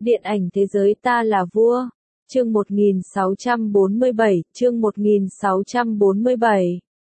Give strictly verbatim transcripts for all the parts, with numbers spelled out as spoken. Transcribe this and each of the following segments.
Điện ảnh thế giới ta là vua. Chương một nghìn sáu trăm bốn mươi bảy, chương một nghìn sáu trăm bốn mươi bảy.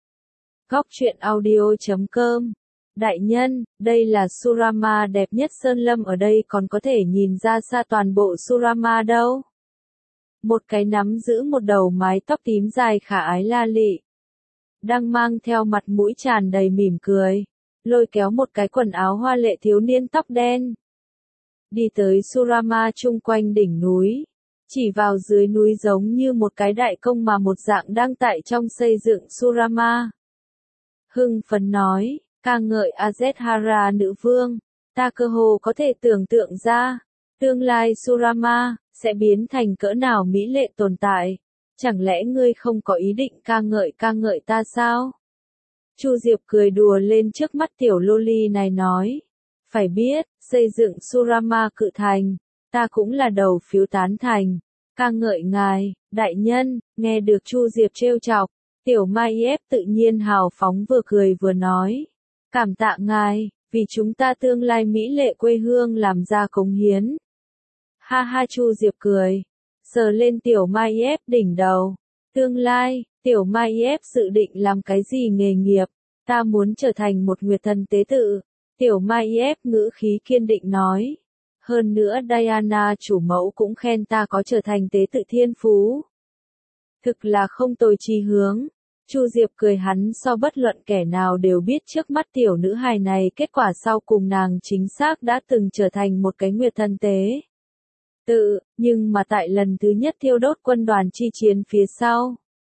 Góc truyện audio chấm com. Đại nhân, đây là Surama đẹp nhất Sơn Lâm, ở đây còn có thể nhìn ra xa toàn bộ Surama đâu. Một cái nắm giữ một đầu mái tóc tím dài khả ái la lị, đang mang theo mặt mũi tràn đầy mỉm cười, lôi kéo một cái quần áo hoa lệ thiếu niên tóc đen. Đi tới Surama chung quanh đỉnh núi, chỉ vào dưới núi giống như một cái đại công mà một dạng đang tại trong xây dựng Surama. Hưng phấn nói, ca ngợi Azethara nữ vương, ta cơ hồ có thể tưởng tượng ra, tương lai Surama sẽ biến thành cỡ nào mỹ lệ tồn tại. Chẳng lẽ ngươi không có ý định ca ngợi ca ngợi ta sao? Chu Diệp cười đùa lên trước mắt tiểu loli này nói, phải biết, xây dựng Surama cự thành, ta cũng là đầu phiếu tán thành, ca ngợi ngài, đại nhân. Nghe được Chu Diệp trêu chọc, tiểu Mai ép tự nhiên hào phóng vừa cười vừa nói, cảm tạ ngài, vì chúng ta tương lai mỹ lệ quê hương làm ra cống hiến. Ha ha, Chu Diệp cười, sờ lên tiểu Mai ép đỉnh đầu, tương lai, tiểu Mai ép dự định làm cái gì nghề nghiệp? Ta muốn trở thành một nguyệt thần tế tự. Tiểu Mai ép ngữ khí kiên định nói. Hơn nữa Diana chủ mẫu cũng khen ta có trở thành tế tự thiên phú. Thực là không tồi chí hướng. Chu Diệp cười, hắn so bất luận kẻ nào đều biết trước mắt tiểu nữ hài này kết quả sau cùng nàng chính xác đã từng trở thành một cái nguyệt thần tế tự, nhưng mà tại lần thứ nhất thiêu đốt quân đoàn chi chiến phía sau,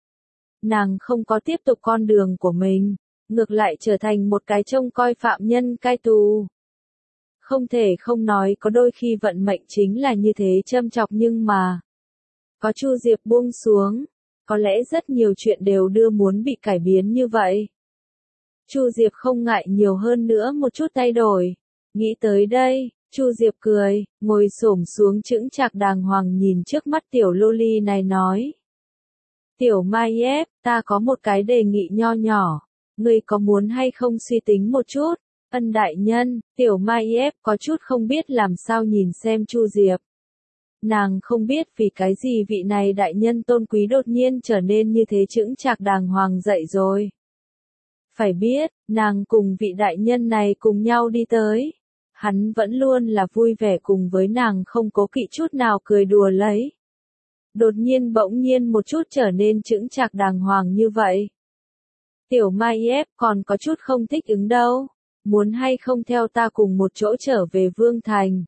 nàng không có tiếp tục con đường của mình, ngược lại trở thành một cái trông coi phạm nhân cai tù. Không thể không nói có đôi khi vận mệnh chính là như thế châm chọc, nhưng mà có Chu Diệp buông xuống, có lẽ rất nhiều chuyện đều đưa muốn bị cải biến như vậy. Chu Diệp không ngại nhiều hơn nữa một chút thay đổi. Nghĩ tới đây, Chu Diệp cười, ngồi xổm xuống chững chạc đàng hoàng nhìn trước mắt tiểu loli này nói. Tiểu Mai ép, ta có một cái đề nghị nho nhỏ, ngươi có muốn hay không suy tính một chút? Ân đại nhân. Tiểu Mai ép có chút không biết làm sao nhìn xem Chu Diệp. Nàng không biết vì cái gì vị này đại nhân tôn quý đột nhiên trở nên như thế chững chạc đàng hoàng dậy rồi. Phải biết, nàng cùng vị đại nhân này cùng nhau đi tới, hắn vẫn luôn là vui vẻ cùng với nàng, không cố kỵ chút nào cười đùa lấy. Đột nhiên bỗng nhiên một chút trở nên chững chạc đàng hoàng như vậy. Tiểu Mai ép còn có chút không thích ứng đâu, muốn hay không theo ta cùng một chỗ trở về Vương Thành.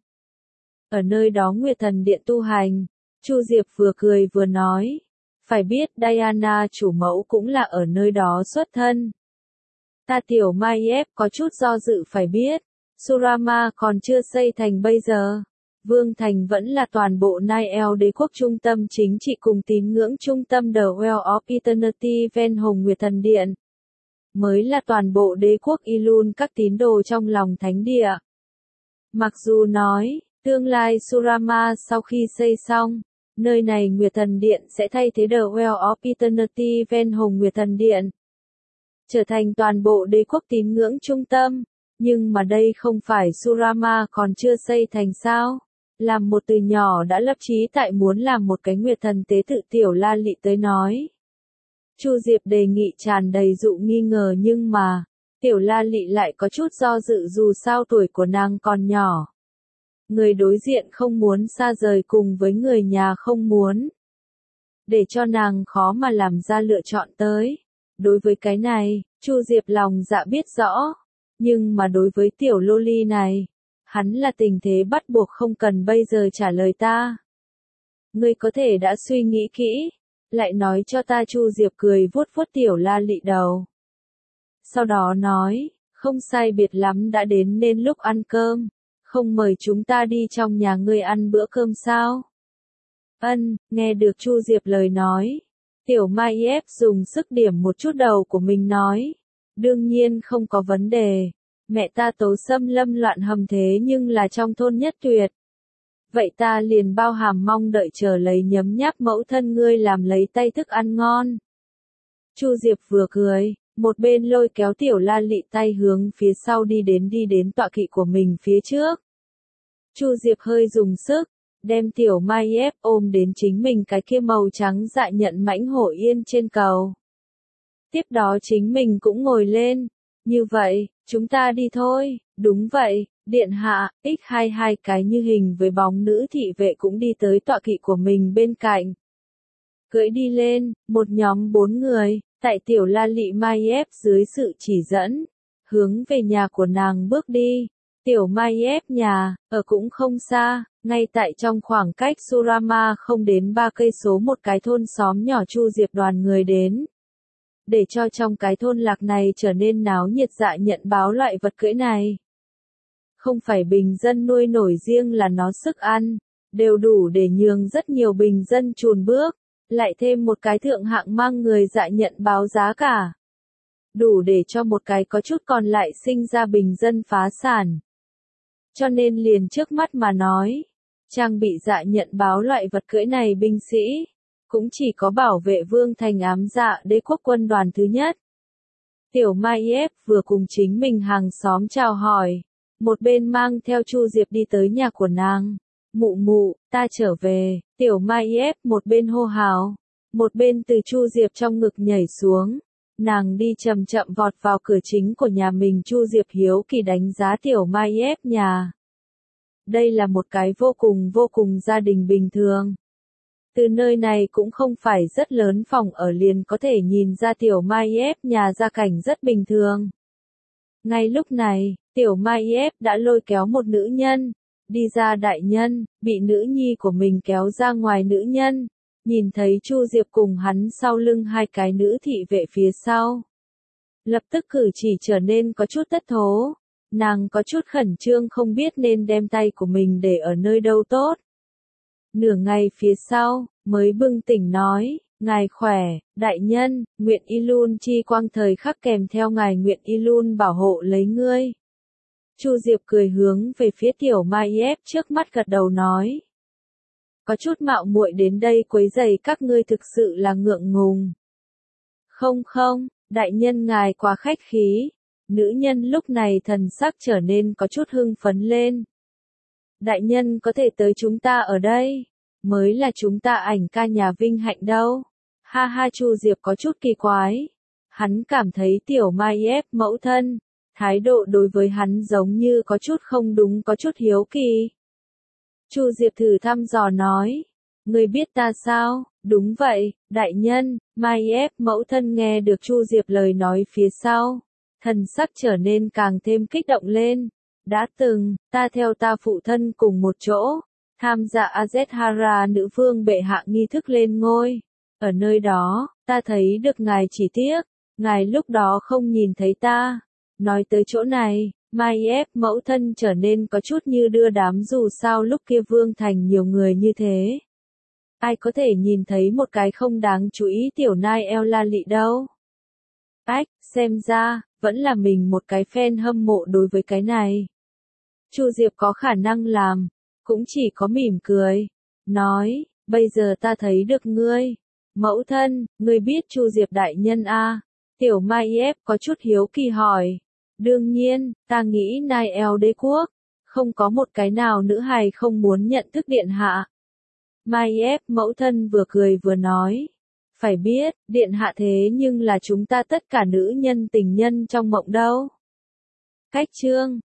Ở nơi đó Nguyệt Thần Điện tu hành. Chu Diệp vừa cười vừa nói, phải biết Diana chủ mẫu cũng là ở nơi đó xuất thân. Ta tiểu Mai ép có chút do dự, phải biết, Surama còn chưa xây thành bây giờ. Vương Thành vẫn là toàn bộ Nile đế quốc trung tâm chính trị cùng tín ngưỡng trung tâm The Well of Eternity ven Hồng Nguyệt Thần Điện. Mới là toàn bộ đế quốc Ilun các tín đồ trong lòng thánh địa. Mặc dù nói, tương lai Surama sau khi xây xong, nơi này Nguyệt Thần Điện sẽ thay thế The Well of Eternity ven Hồng Nguyệt Thần Điện, trở thành toàn bộ đế quốc tín ngưỡng trung tâm, nhưng mà đây không phải Surama còn chưa xây thành sao? Làm một từ nhỏ đã lập chí tại muốn làm một cái nguyệt thần tế tự tiểu la lị tới nói. Chu Diệp đề nghị tràn đầy dụ nghi ngờ, nhưng mà tiểu la lị lại có chút do dự, dù sao tuổi của nàng còn nhỏ. Người đối diện không muốn xa rời cùng với người nhà không muốn, để cho nàng khó mà làm ra lựa chọn tới. Đối với cái này, Chu Diệp lòng dạ biết rõ, nhưng mà đối với tiểu loli này, hắn là tình thế bắt buộc, không cần bây giờ trả lời ta. Ngươi có thể đã suy nghĩ kỹ, lại nói cho ta. Chu Diệp cười vuốt vuốt tiểu la lị đầu. Sau đó nói, không sai biệt lắm đã đến nên lúc ăn cơm, không mời chúng ta đi trong nhà ngươi ăn bữa cơm sao? Ân. Nghe được Chu Diệp lời nói, tiểu Mai ép dùng sức điểm một chút đầu của mình nói, đương nhiên không có vấn đề. Mẹ ta tấu xâm lâm loạn hầm thế nhưng là trong thôn nhất tuyệt. Vậy ta liền bao hàm mong đợi chờ lấy nhấm nháp mẫu thân ngươi làm lấy tay thức ăn ngon. Chu Diệp vừa cười, một bên lôi kéo tiểu la lị tay hướng phía sau đi đến đi đến tọa kỵ của mình phía trước. Chu Diệp hơi dùng sức, đem tiểu Mai ép ôm đến chính mình cái kia màu trắng dạ nhận mãnh hổ yên trên cầu. Tiếp đó chính mình cũng ngồi lên, như vậy, chúng ta đi thôi, đúng vậy, điện hạ, x hai mươi hai cái như hình với bóng nữ thị vệ cũng đi tới tọa kỵ của mình bên cạnh. Cưỡi đi lên, một nhóm bốn người, tại tiểu La Lị Mai ép dưới sự chỉ dẫn, hướng về nhà của nàng bước đi. Tiểu Mai ép nhà, ở cũng không xa, ngay tại trong khoảng cách Surama không đến ba cây số một cái thôn xóm nhỏ Chu Diệp đoàn người đến. Để cho trong cái thôn lạc này trở nên náo nhiệt dạ nhận báo loại vật cưỡi này. Không phải bình dân nuôi nổi riêng là nó sức ăn, đều đủ để nhường rất nhiều bình dân chùn bước, lại thêm một cái thượng hạng mang người dạ nhận báo giá cả. Đủ để cho một cái có chút còn lại sinh ra bình dân phá sản. Cho nên liền trước mắt mà nói, trang bị dạ nhận báo loại vật cưỡi này binh sĩ, cũng chỉ có bảo vệ vương thành ám dạ đế quốc quân đoàn thứ nhất. Tiểu Mai ép vừa cùng chính mình hàng xóm chào hỏi, một bên mang theo Chu Diệp đi tới nhà của nàng. Mụ mụ, ta trở về, tiểu Mai ép một bên hô hào, một bên từ Chu Diệp trong ngực nhảy xuống. Nàng đi chậm chậm vọt vào cửa chính của nhà mình. Chu Diệp hiếu kỳ đánh giá tiểu Mai ép nhà. Đây là một cái vô cùng vô cùng gia đình bình thường. Từ nơi này cũng không phải rất lớn phòng ở liền có thể nhìn ra tiểu Mai ép nhà gia cảnh rất bình thường. Ngay lúc này, tiểu Mai ép đã lôi kéo một nữ nhân, đi ra. Đại nhân, bị nữ nhi của mình kéo ra ngoài. Nữ nhân, nhìn thấy Chu Diệp cùng hắn sau lưng hai cái nữ thị vệ phía sau. Lập tức cử chỉ trở nên có chút thất thố, nàng có chút khẩn trương không biết nên đem tay của mình để ở nơi đâu tốt. Nửa ngày phía sau, mới bừng tỉnh nói, ngài khỏe, đại nhân, nguyện Ilun chi quang thời khắc kèm theo ngài nguyện Ilun bảo hộ lấy ngươi. Chu Diệp cười hướng về phía tiểu Mai ép trước mắt gật đầu nói. Có chút mạo muội đến đây quấy rầy các ngươi thực sự là ngượng ngùng. Không không, đại nhân ngài quá khách khí. Nữ nhân lúc này thần sắc trở nên có chút hưng phấn lên. Đại nhân có thể tới chúng ta ở đây, mới là chúng ta ảnh ca nhà vinh hạnh đâu. Ha ha, Chu Diệp có chút kỳ quái. Hắn cảm thấy tiểu Mai ép mẫu thân, thái độ đối với hắn giống như có chút không đúng, có chút hiếu kỳ. Chu Diệp thử thăm dò nói, ngươi biết ta sao? Đúng vậy, đại nhân. Mai ép mẫu thân nghe được Chu Diệp lời nói phía sau, thần sắc trở nên càng thêm kích động lên. Đã từng, ta theo ta phụ thân cùng một chỗ, tham gia Azethara nữ vương bệ hạ nghi thức lên ngôi. Ở nơi đó, ta thấy được ngài, chỉ tiếc, ngài lúc đó không nhìn thấy ta. Nói tới chỗ này, Mai ép mẫu thân trở nên có chút như đưa đám, dù sao lúc kia vương thành nhiều người như thế. Ai có thể nhìn thấy một cái không đáng chú ý tiểu nai eo La Lị đâu. Ách, xem ra, vẫn là mình một cái fan hâm mộ đối với cái này. Chu Diệp có khả năng làm, cũng chỉ có mỉm cười, nói, bây giờ ta thấy được ngươi. Mẫu thân, ngươi biết Chu Diệp đại nhân a? Tiểu Mai ép có chút hiếu kỳ hỏi. Đương nhiên, ta nghĩ nai eo đế quốc, không có một cái nào nữ hài không muốn nhận thức điện hạ. Mai ép mẫu thân vừa cười vừa nói. Phải biết, điện hạ thế nhưng là chúng ta tất cả nữ nhân tình nhân trong mộng đâu. Cách chương